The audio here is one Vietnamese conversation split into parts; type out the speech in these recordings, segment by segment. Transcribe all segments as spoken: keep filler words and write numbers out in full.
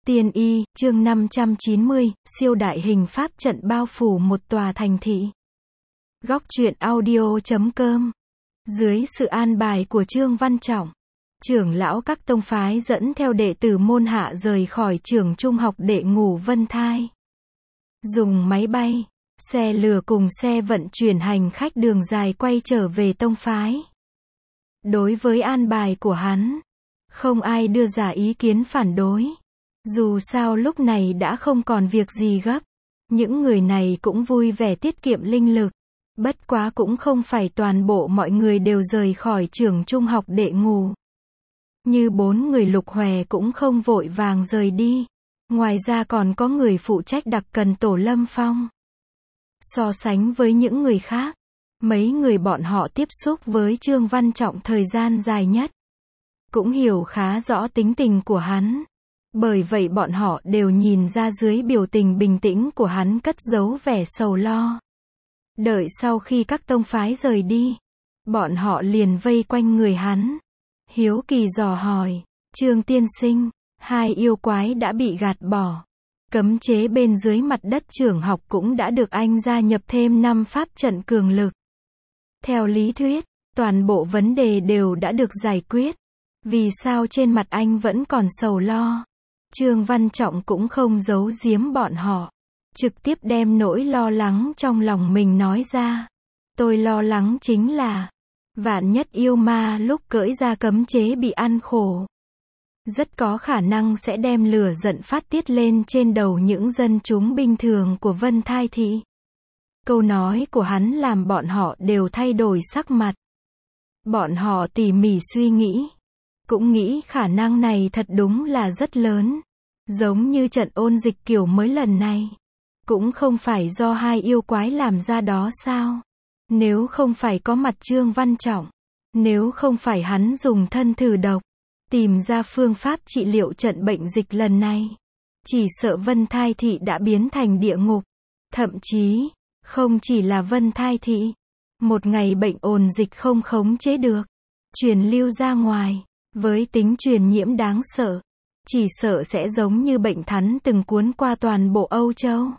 Tiên y, chương năm trăm chín mươi, siêu đại hình pháp trận bao phủ một tòa thành thị. Góc truyện audio chấm com. Dưới sự an bài của Trương Văn Trọng, trưởng lão các tông phái dẫn theo đệ tử môn hạ rời khỏi trường trung học đệ ngũ Vân Thai. Dùng máy bay, xe lửa cùng xe vận chuyển hành khách đường dài quay trở về tông phái. Đối với an bài của hắn, không ai đưa ra ý kiến phản đối. Dù sao lúc này đã không còn việc gì gấp. Những người này cũng vui vẻ tiết kiệm linh lực. Bất quá cũng không phải toàn bộ mọi người đều rời khỏi trường trung học đệ ngũ. Như bốn người Lục Hòe cũng không vội vàng rời đi. Ngoài ra còn có người phụ trách đặc cần tổ Lâm Phong. So sánh với những người khác, mấy người bọn họ tiếp xúc với Trương Văn Trọng thời gian dài nhất. Cũng hiểu khá rõ tính tình của hắn. Bởi vậy bọn họ đều nhìn ra dưới biểu tình bình tĩnh của hắn cất giấu vẻ sầu lo. Đợi sau khi các tông phái rời đi, bọn họ liền vây quanh người hắn. Hiếu kỳ dò hỏi, Trương tiên sinh, hai yêu quái đã bị gạt bỏ. Cấm chế bên dưới mặt đất trường học cũng đã được anh gia nhập thêm năm pháp trận cường lực. Theo lý thuyết, toàn bộ vấn đề đều đã được giải quyết. Vì sao trên mặt anh vẫn còn sầu lo? Trương Văn Trọng cũng không giấu giếm bọn họ. Trực tiếp đem nỗi lo lắng trong lòng mình nói ra. Tôi lo lắng chính là, vạn nhất yêu ma lúc cởi ra cấm chế bị ăn khổ. Rất có khả năng sẽ đem lửa giận phát tiết lên trên đầu những dân chúng bình thường của Vân Thai Thị. Câu nói của hắn làm bọn họ đều thay đổi sắc mặt. Bọn họ tỉ mỉ suy nghĩ. Cũng nghĩ khả năng này thật đúng là rất lớn. Giống như trận ôn dịch kiểu mới lần này. Cũng không phải do hai yêu quái làm ra đó sao? Nếu không phải có mặt Trương Văn Trọng. Nếu không phải hắn dùng thân thử độc. Tìm ra phương pháp trị liệu trận bệnh dịch lần này. Chỉ sợ Vân Thai Thị đã biến thành địa ngục. Thậm chí, không chỉ là Vân Thai Thị. Một ngày bệnh ôn dịch không khống chế được. Truyền lưu ra ngoài. Với tính truyền nhiễm đáng sợ. Chỉ sợ sẽ giống như bệnh thắn từng cuốn qua toàn bộ Âu Châu.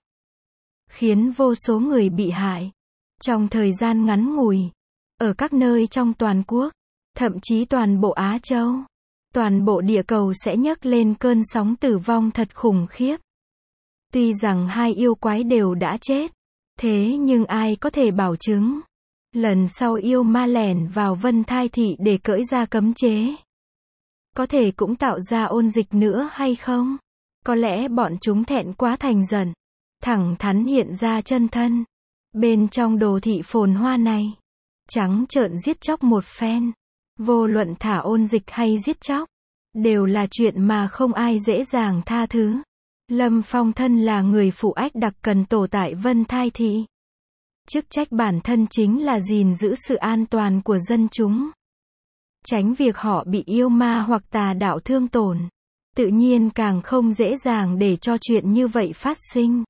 Khiến vô số người bị hại. Trong thời gian ngắn ngủi. Ở các nơi trong toàn quốc. Thậm chí toàn bộ Á Châu. Toàn bộ địa cầu sẽ nhấc lên cơn sóng tử vong thật khủng khiếp. Tuy rằng hai yêu quái đều đã chết. Thế nhưng ai có thể bảo chứng. Lần sau yêu ma lẻn vào Vân Thai Thị để cởi ra cấm chế. Có thể cũng tạo ra ôn dịch nữa hay không? Có lẽ bọn chúng thẹn quá thành giận. Thẳng thắn hiện ra chân thân. Bên trong đồ thị phồn hoa này. Trắng trợn giết chóc một phen. Vô luận thả ôn dịch hay giết chóc. Đều là chuyện mà không ai dễ dàng tha thứ. Lâm Phong thân là người phụ ách đặc cần tổ tại Vân Thai Thị. Chức trách bản thân chính là gìn giữ sự an toàn của dân chúng. Tránh việc họ bị yêu ma hoặc tà đạo thương tổn. Tự nhiên càng không dễ dàng để cho chuyện như vậy phát sinh.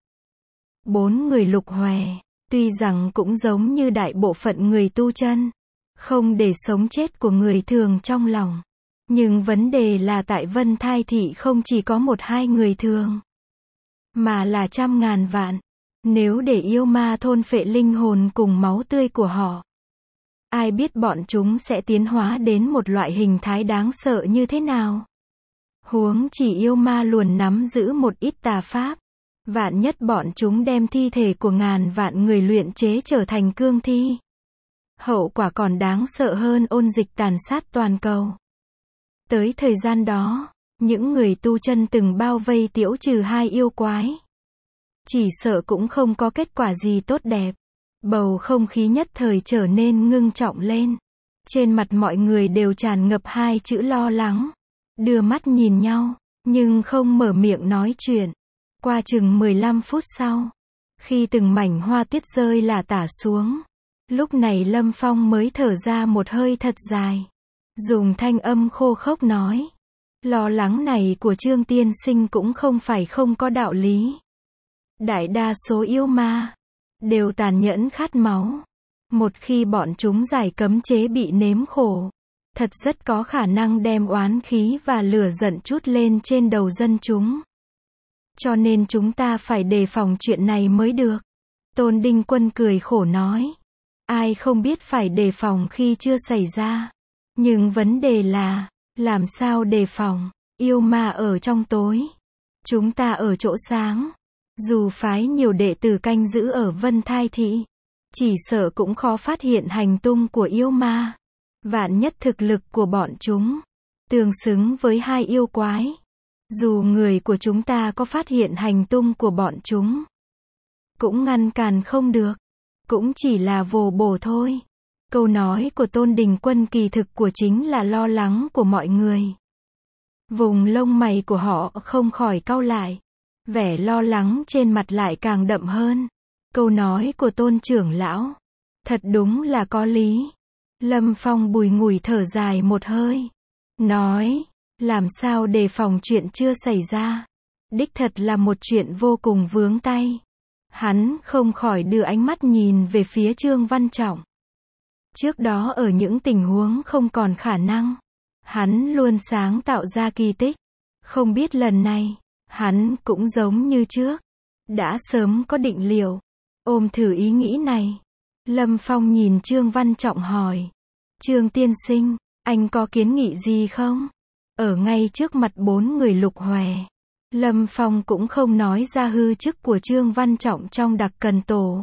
Bốn người Lục Hòe, tuy rằng cũng giống như đại bộ phận người tu chân. Không để sống chết của người thường trong lòng. Nhưng vấn đề là tại Vân Thai Thị không chỉ có một hai người thường. Mà là trăm ngàn vạn. Nếu để yêu ma thôn phệ linh hồn cùng máu tươi của họ. Ai biết bọn chúng sẽ tiến hóa đến một loại hình thái đáng sợ như thế nào. Huống chỉ yêu ma luôn nắm giữ một ít tà pháp. Vạn nhất bọn chúng đem thi thể của ngàn vạn người luyện chế trở thành cương thi. Hậu quả còn đáng sợ hơn ôn dịch tàn sát toàn cầu. Tới thời gian đó, những người tu chân từng bao vây tiễu trừ hai yêu quái. Chỉ sợ cũng không có kết quả gì tốt đẹp. Bầu không khí nhất thời trở nên ngưng trọng lên. Trên mặt mọi người đều tràn ngập hai chữ lo lắng. Đưa mắt nhìn nhau, nhưng không mở miệng nói chuyện. Qua chừng mười lăm phút sau, khi từng mảnh hoa tuyết rơi lả tả xuống. Lúc này Lâm Phong mới thở ra một hơi thật dài. Dùng thanh âm khô khốc nói. Lo lắng này của Trương tiên sinh cũng không phải không có đạo lý. Đại đa số yêu ma đều tàn nhẫn khát máu. Một khi bọn chúng giải cấm chế bị nếm khổ, thật rất có khả năng đem oán khí và lửa giận trút lên trên đầu dân chúng. Cho nên chúng ta phải đề phòng chuyện này mới được. Tôn Đinh Quân cười khổ nói. Ai không biết phải đề phòng khi chưa xảy ra. Nhưng vấn đề là, làm sao đề phòng, yêu ma ở trong tối. Chúng ta ở chỗ sáng. Dù phái nhiều đệ tử canh giữ ở Vân Thai Thị, chỉ sợ cũng khó phát hiện hành tung của yêu ma. Vạn nhất thực lực của bọn chúng tương xứng với hai yêu quái. Dù người của chúng ta có phát hiện hành tung của bọn chúng, cũng ngăn cản không được. Cũng chỉ là vồ bổ thôi. Câu nói của Tôn Đình Quân kỳ thực của chính là lo lắng của mọi người. Vùng lông mày của họ không khỏi cau lại. Vẻ lo lắng trên mặt lại càng đậm hơn. Câu nói của Tôn trưởng lão thật đúng là có lý. Lâm Phong bùi ngùi thở dài một hơi. Nói, làm sao đề phòng chuyện chưa xảy ra. Đích thật là một chuyện vô cùng vướng tay. Hắn không khỏi đưa ánh mắt nhìn về phía Trương Văn Trọng. Trước đó ở những tình huống không còn khả năng, hắn luôn sáng tạo ra kỳ tích. Không biết lần này, hắn cũng giống như trước, đã sớm có định liệu. Ôm thử ý nghĩ này, Lâm Phong nhìn Trương Văn Trọng hỏi. Trương tiên sinh, anh có kiến nghị gì không? Ở ngay trước mặt bốn người Lục Hòe, Lâm Phong cũng không nói ra hư chức của Trương Văn Trọng trong đặc cần tổ.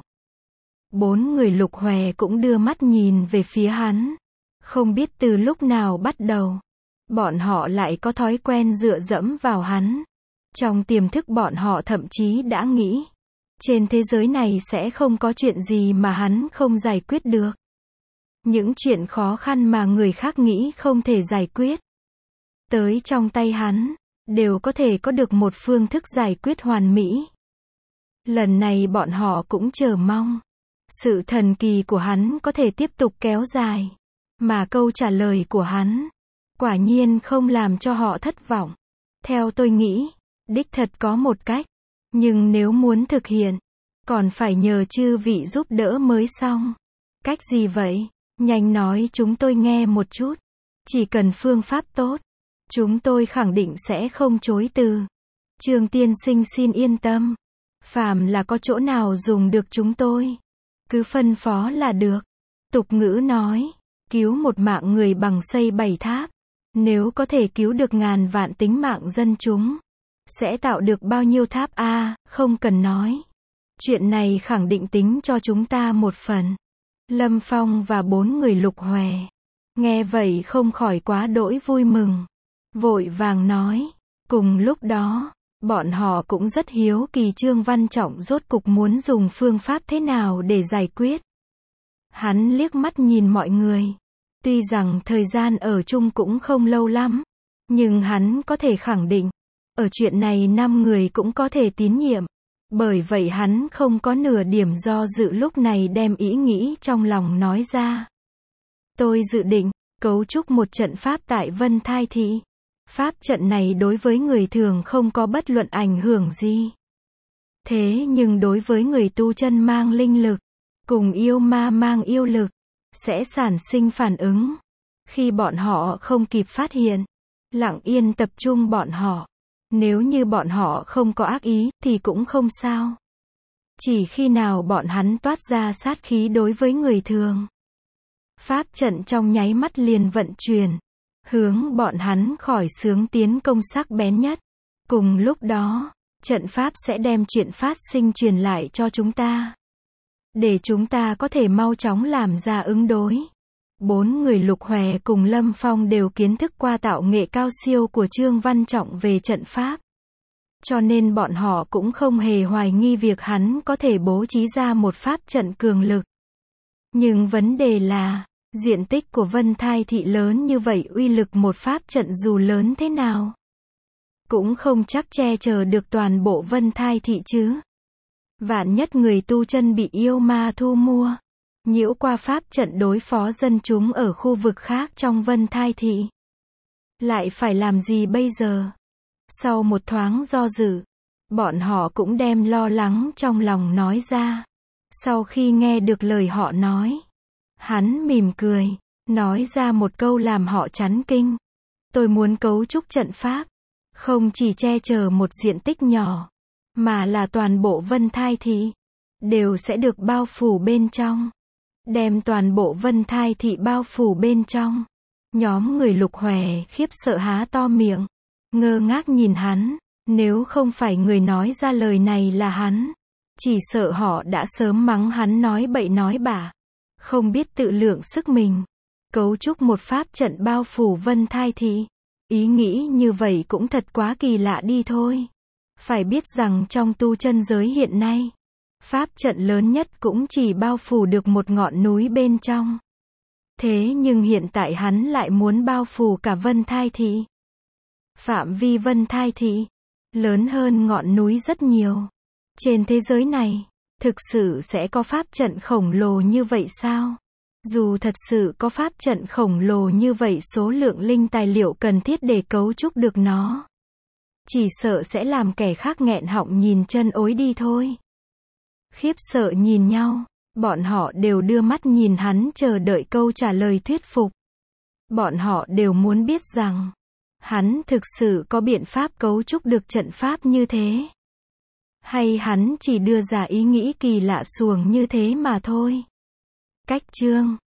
Bốn người Lục Hòe cũng đưa mắt nhìn về phía hắn. Không biết từ lúc nào bắt đầu, bọn họ lại có thói quen dựa dẫm vào hắn. Trong tiềm thức bọn họ thậm chí đã nghĩ, trên thế giới này sẽ không có chuyện gì mà hắn không giải quyết được. Những chuyện khó khăn mà người khác nghĩ không thể giải quyết, tới trong tay hắn, đều có thể có được một phương thức giải quyết hoàn mỹ. Lần này bọn họ cũng chờ mong, sự thần kỳ của hắn có thể tiếp tục kéo dài. Mà câu trả lời của hắn, quả nhiên không làm cho họ thất vọng. Theo tôi nghĩ, đích thật có một cách. Nhưng nếu muốn thực hiện, còn phải nhờ chư vị giúp đỡ mới xong. Cách gì vậy? Nhanh nói chúng tôi nghe một chút. Chỉ cần phương pháp tốt, chúng tôi khẳng định sẽ không chối từ. Trương tiên sinh xin yên tâm. Phàm là có chỗ nào dùng được chúng tôi, cứ phân phó là được. Tục ngữ nói, cứu một mạng người bằng xây bảy tháp. Nếu có thể cứu được ngàn vạn tính mạng dân chúng, sẽ tạo được bao nhiêu tháp a, à, không cần nói. Chuyện này khẳng định tính cho chúng ta một phần. Lâm Phong và bốn người Lục Hòe nghe vậy không khỏi quá đỗi vui mừng, vội vàng nói. Cùng lúc đó, bọn họ cũng rất hiếu kỳ Trương Văn Trọng rốt cục muốn dùng phương pháp thế nào để giải quyết. Hắn liếc mắt nhìn mọi người. Tuy rằng thời gian ở chung cũng không lâu lắm, nhưng hắn có thể khẳng định, ở chuyện này năm người cũng có thể tín nhiệm. Bởi vậy hắn không có nửa điểm do dự lúc này đem ý nghĩ trong lòng nói ra. Tôi dự định cấu trúc một trận pháp tại Vân Thai Thị. Pháp trận này đối với người thường không có bất luận ảnh hưởng gì. Thế nhưng đối với người tu chân mang linh lực, cùng yêu ma mang yêu lực, sẽ sản sinh phản ứng. Khi bọn họ không kịp phát hiện, lặng yên tập trung bọn họ. Nếu như bọn họ không có ác ý, thì cũng không sao. Chỉ khi nào bọn hắn toát ra sát khí đối với người thường, pháp trận trong nháy mắt liền vận chuyển, hướng bọn hắn khỏi xướng tiến công sắc bén nhất. Cùng lúc đó, trận pháp sẽ đem chuyện phát sinh truyền lại cho chúng ta, để chúng ta có thể mau chóng làm ra ứng đối. Bốn người Lục Hòe cùng Lâm Phong đều kiến thức qua tạo nghệ cao siêu của Trương Văn Trọng về trận pháp. Cho nên bọn họ cũng không hề hoài nghi việc hắn có thể bố trí ra một pháp trận cường lực. Nhưng vấn đề là, diện tích của Vân Thai Thị lớn như vậy, uy lực một pháp trận dù lớn thế nào, cũng không chắc che chở được toàn bộ Vân Thai Thị chứ. Vạn nhất người tu chân bị yêu ma thu mua, nhiễu qua pháp trận đối phó dân chúng ở khu vực khác trong Vân Thai Thị, lại phải làm gì bây giờ? Sau một thoáng do dự, bọn họ cũng đem lo lắng trong lòng nói ra. Sau khi nghe được lời họ nói, hắn mỉm cười, nói ra một câu làm họ chấn kinh. Tôi muốn cấu trúc trận pháp, không chỉ che chở một diện tích nhỏ, mà là toàn bộ Vân Thai Thị, đều sẽ được bao phủ bên trong. Đem toàn bộ Vân Thai Thị bao phủ bên trong. Nhóm người Lục Hòe khiếp sợ há to miệng, ngơ ngác nhìn hắn, nếu không phải người nói ra lời này là hắn, chỉ sợ họ đã sớm mắng hắn nói bậy nói bạ, không biết tự lượng sức mình. Cấu trúc một pháp trận bao phủ Vân Thai Thị. Ý nghĩ như vậy cũng thật quá kỳ lạ đi thôi. Phải biết rằng trong tu chân giới hiện nay, pháp trận lớn nhất cũng chỉ bao phủ được một ngọn núi bên trong. Thế nhưng hiện tại hắn lại muốn bao phủ cả Vân Thai Thị. Phạm vi Vân Thai Thị lớn hơn ngọn núi rất nhiều. Trên thế giới này, thực sự sẽ có pháp trận khổng lồ như vậy sao? Dù thật sự có pháp trận khổng lồ như vậy, số lượng linh tài liệu cần thiết để cấu trúc được nó, chỉ sợ sẽ làm kẻ khác nghẹn họng nhìn chân ối đi thôi. Khiếp sợ nhìn nhau, bọn họ đều đưa mắt nhìn hắn chờ đợi câu trả lời thuyết phục. Bọn họ đều muốn biết rằng, hắn thực sự có biện pháp cấu trúc được trận pháp như thế, hay hắn chỉ đưa ra ý nghĩ kỳ lạ xuồng như thế mà thôi. Cách chương